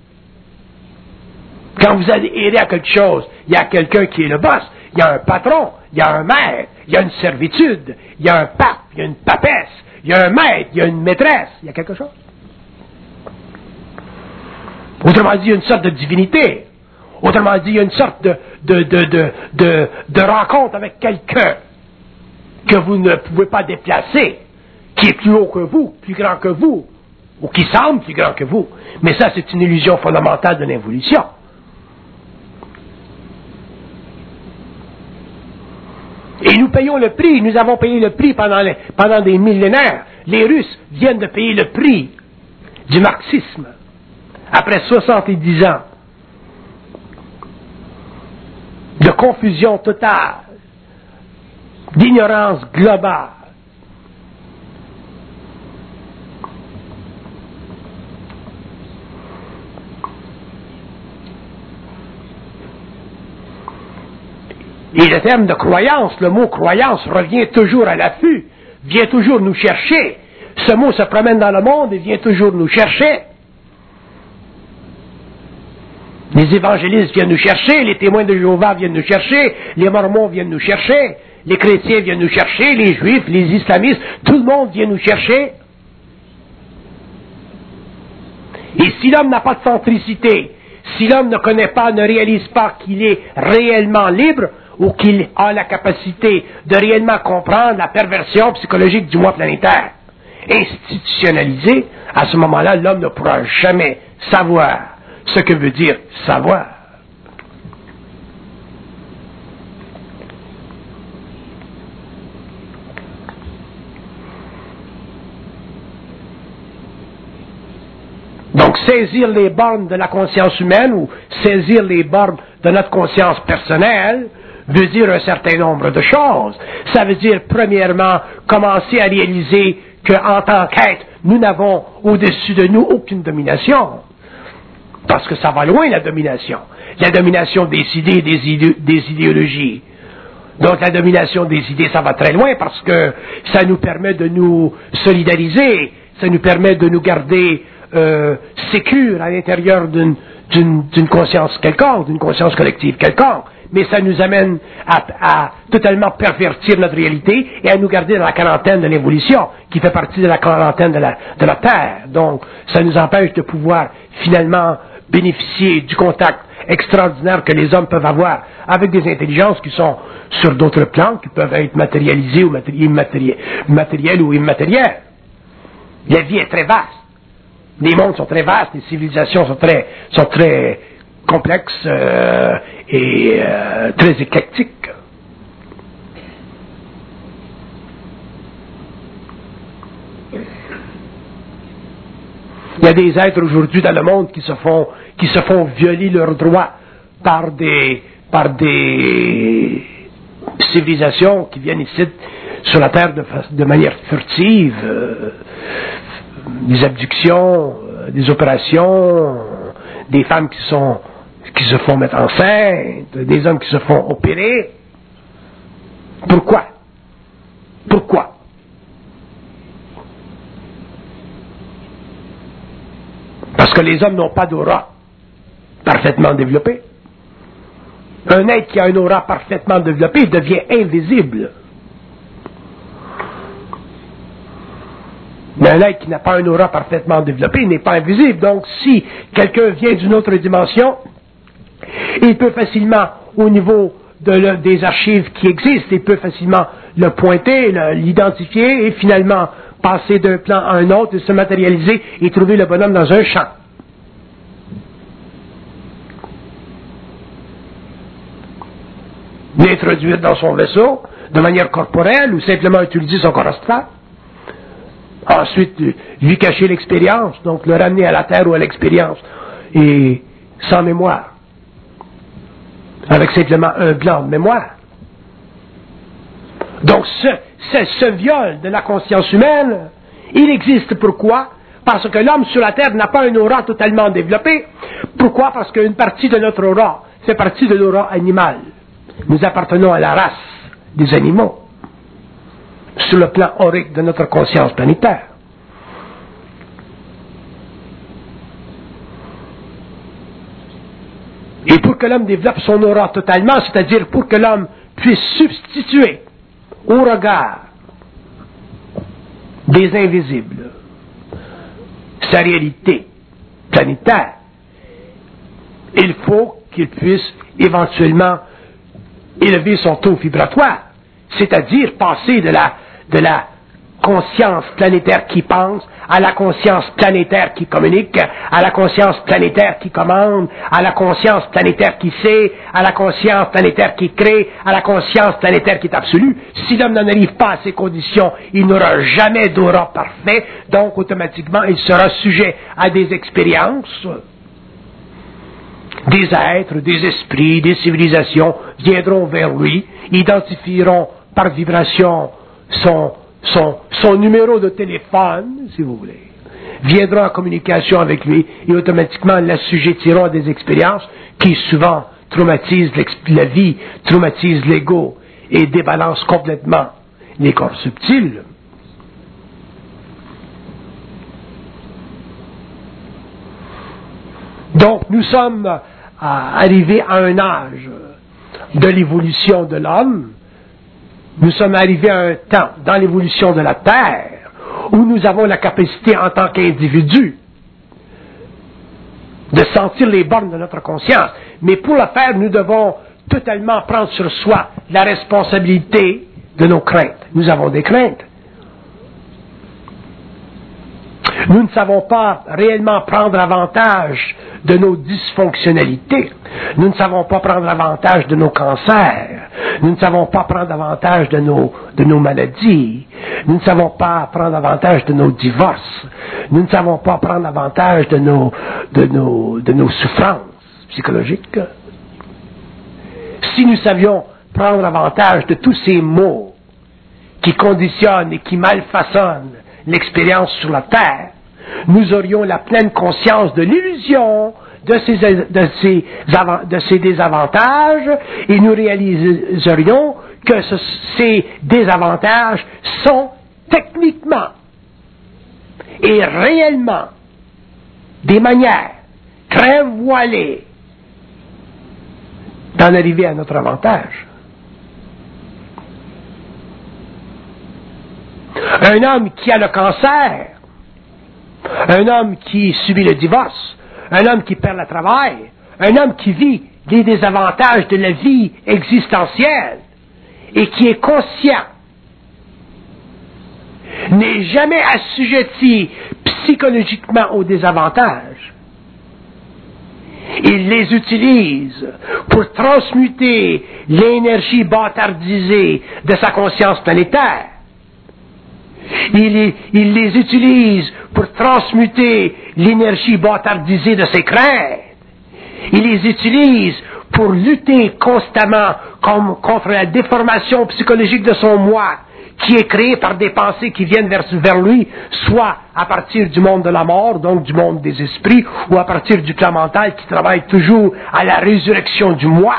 Quand vous adhérez à quelque chose, il y a quelqu'un qui est le boss, il y a un patron, il y a un maître, il y a une servitude, il y a un pape, il y a une papesse, il y a un maître, il y a une maîtresse, il y a quelque chose. Autrement dit, il y a une sorte de divinité. Autrement dit, il y a une sorte de rencontre avec quelqu'un que vous ne pouvez pas déplacer, qui est plus haut que vous, plus grand que vous, ou qui semble plus grand que vous. Mais ça, c'est une illusion fondamentale de l'évolution. Et nous payons le prix, nous avons payé le prix pendant des millénaires. Les Russes viennent de payer le prix du marxisme, après 70 ans de confusion totale, d'ignorance globale. Et le terme de croyance, le mot croyance revient toujours à l'affût, vient toujours nous chercher. Ce mot se promène dans le monde et vient toujours nous chercher. Les évangélistes viennent nous chercher, les témoins de Jéhovah viennent nous chercher, les mormons viennent nous chercher, les chrétiens viennent nous chercher, les juifs, les islamistes, tout le monde vient nous chercher. Et si l'homme n'a pas de centricité, si l'homme ne connaît pas, ne réalise pas qu'il est réellement libre, ou qu'il a la capacité de réellement comprendre la perversion psychologique du moi planétaire institutionnalisée, à ce moment-là, l'homme ne pourra jamais savoir ce que veut dire savoir. Donc, saisir les bornes de la conscience humaine ou saisir les bornes de notre conscience personnelle veut dire un certain nombre de choses. Ça veut dire, premièrement, commencer à réaliser qu'en tant qu'être, nous n'avons au-dessus de nous aucune domination. Parce que ça va loin, la domination. La domination des idées, des idéologies. Donc la domination des idées, ça va très loin parce que ça nous permet de nous solidariser, ça nous permet de nous garder sécures à l'intérieur d'une conscience quelconque, d'une conscience collective quelconque, mais ça nous amène à totalement pervertir notre réalité et à nous garder dans la quarantaine de l'évolution, qui fait partie de la quarantaine de la Terre. Donc, ça nous empêche de pouvoir finalement bénéficier du contact extraordinaire que les hommes peuvent avoir avec des intelligences qui sont sur d'autres plans, qui peuvent être matérialisées ou matérielles ou immatérielles. La vie est très vaste. Les mondes sont très vastes, les civilisations sont très complexes et très éclectiques. Il y a des êtres aujourd'hui dans le monde qui se font violer leurs droits par des civilisations qui viennent ici sur la Terre de manière furtive, des abductions, des opérations, des femmes qui se font mettre enceintes, des hommes qui se font opérer. Pourquoi? Pourquoi? Parce que les hommes n'ont pas d'aura parfaitement développée. Un être qui a une aura parfaitement développée devient invisible. Mais un être qui n'a pas une aura parfaitement développée n'est pas invisible. Donc, si quelqu'un vient d'une autre dimension, il peut facilement, au niveau des archives qui existent, il peut facilement le pointer, l'identifier et finalement passer d'un plan à un autre, se matérialiser et trouver le bonhomme dans un champ. L'introduire dans son vaisseau de manière corporelle ou simplement utiliser son corps astral. Ensuite, lui cacher l'expérience, donc le ramener à la terre ou à l'expérience, et sans mémoire, avec simplement un blanc de mémoire. Donc ce viol de la conscience humaine, il existe pourquoi? Parce que l'homme sur la terre n'a pas une aura totalement développée. Pourquoi? Parce qu'une partie de notre aura fait partie de l'aura animale. Nous appartenons à la race des animaux, sur le plan aurique de notre conscience planétaire. Et pour que l'homme développe son aura totalement, c'est-à-dire pour que l'homme puisse substituer au regard des invisibles sa réalité planétaire, il faut qu'il puisse éventuellement élever son taux vibratoire, c'est-à-dire passer de la conscience planétaire qui pense à la conscience planétaire qui communique, à la conscience planétaire qui commande, à la conscience planétaire qui sait, à la conscience planétaire qui crée, à la conscience planétaire qui est absolue. Si l'homme n'en arrive pas à ces conditions, il n'aura jamais d'aura parfait, donc automatiquement il sera sujet à des expériences. Des êtres, des esprits, des civilisations viendront vers lui, identifieront par vibration son numéro de téléphone, si vous voulez, viendront en communication avec lui et automatiquement l'assujettiront à des expériences qui souvent traumatisent la vie, traumatisent l'ego et débalancent complètement les corps subtils. Donc nous sommes arrivés à un âge de l'évolution de l'homme. Nous sommes arrivés à un temps dans l'évolution de la Terre où nous avons la capacité en tant qu'individu de sentir les bornes de notre conscience. Mais pour le faire, nous devons totalement prendre sur soi la responsabilité de nos craintes. Nous avons des craintes. Nous ne savons pas réellement prendre avantage de nos dysfonctionnalités. Nous ne savons pas prendre avantage de nos cancers. Nous ne savons pas prendre avantage de nos maladies. Nous ne savons pas prendre avantage de nos divorces. Nous ne savons pas prendre avantage de nos souffrances psychologiques. Si nous savions prendre avantage de tous ces maux qui conditionnent et qui malfaçonnent l'expérience sur la Terre, nous aurions la pleine conscience de l'illusion de ces désavantages et nous réaliserions que ces désavantages sont techniquement et réellement des manières très voilées d'en arriver à notre avantage. Un homme qui a le cancer, un homme qui subit le divorce, un homme qui perd le travail, un homme qui vit les désavantages de la vie existentielle et qui est conscient, n'est jamais assujetti psychologiquement aux désavantages. Il les utilise pour transmuter l'énergie bâtardisée de sa conscience planétaire. Il les utilise pour transmuter l'énergie bâtardisée de ses craintes. Il les utilise pour lutter constamment contre la déformation psychologique de son moi, qui est créée par des pensées qui viennent vers lui, soit à partir du monde de la mort, donc du monde des esprits, ou à partir du plan mental qui travaille toujours à la résurrection du moi.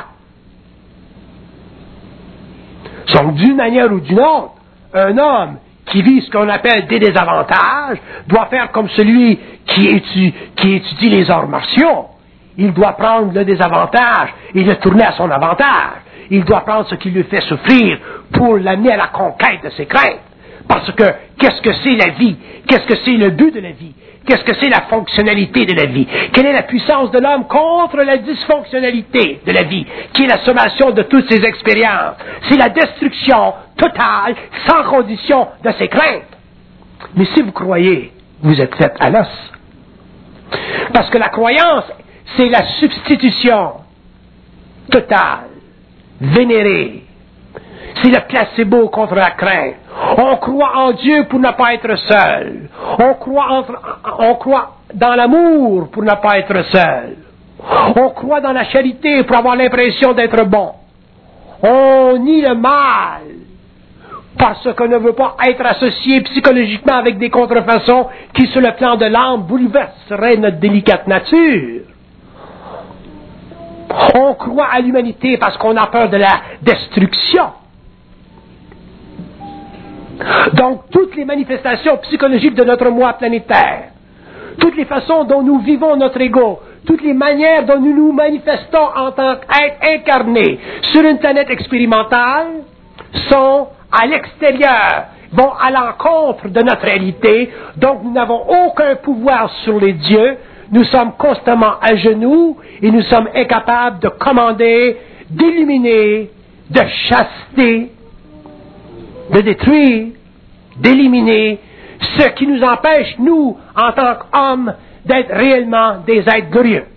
Donc, d'une manière ou d'une autre, un homme qui vit ce qu'on appelle des désavantages doit faire comme celui qui étudie les arts martiaux. Il doit prendre le désavantage et le tourner à son avantage. Il doit prendre ce qui lui fait souffrir pour l'amener à la conquête de ses craintes. Parce que, qu'est-ce que c'est la vie? Qu'est-ce que c'est le but de la vie? Qu'est-ce que c'est la fonctionnalité de la vie? Quelle est la puissance de l'homme contre la dysfonctionnalité de la vie, qui est la sommation de toutes ses expériences? C'est la destruction totale, sans condition, de ses craintes. Mais si vous croyez, vous êtes fait à l'os. Parce que la croyance, c'est la substitution totale, vénérée. C'est le placebo contre la crainte. On croit en Dieu pour ne pas être seul. On croit dans l'amour pour ne pas être seul. On croit dans la charité pour avoir l'impression d'être bon. On nie le mal parce qu'on ne veut pas être associé psychologiquement avec des contrefaçons qui, sur le plan de l'âme, bouleverseraient notre délicate nature. On croit à l'humanité parce qu'on a peur de la destruction. Donc, toutes les manifestations psychologiques de notre moi planétaire, toutes les façons dont nous vivons notre ego, toutes les manières dont nous nous manifestons en tant qu'être incarné sur une planète expérimentale sont à l'extérieur, vont à l'encontre de notre réalité. Donc, nous n'avons aucun pouvoir sur les dieux. Nous sommes constamment à genoux et nous sommes incapables de commander, d'éliminer, de chasser, de détruire, d'éliminer ce qui nous empêche, nous, en tant qu'hommes, d'être réellement des êtres glorieux.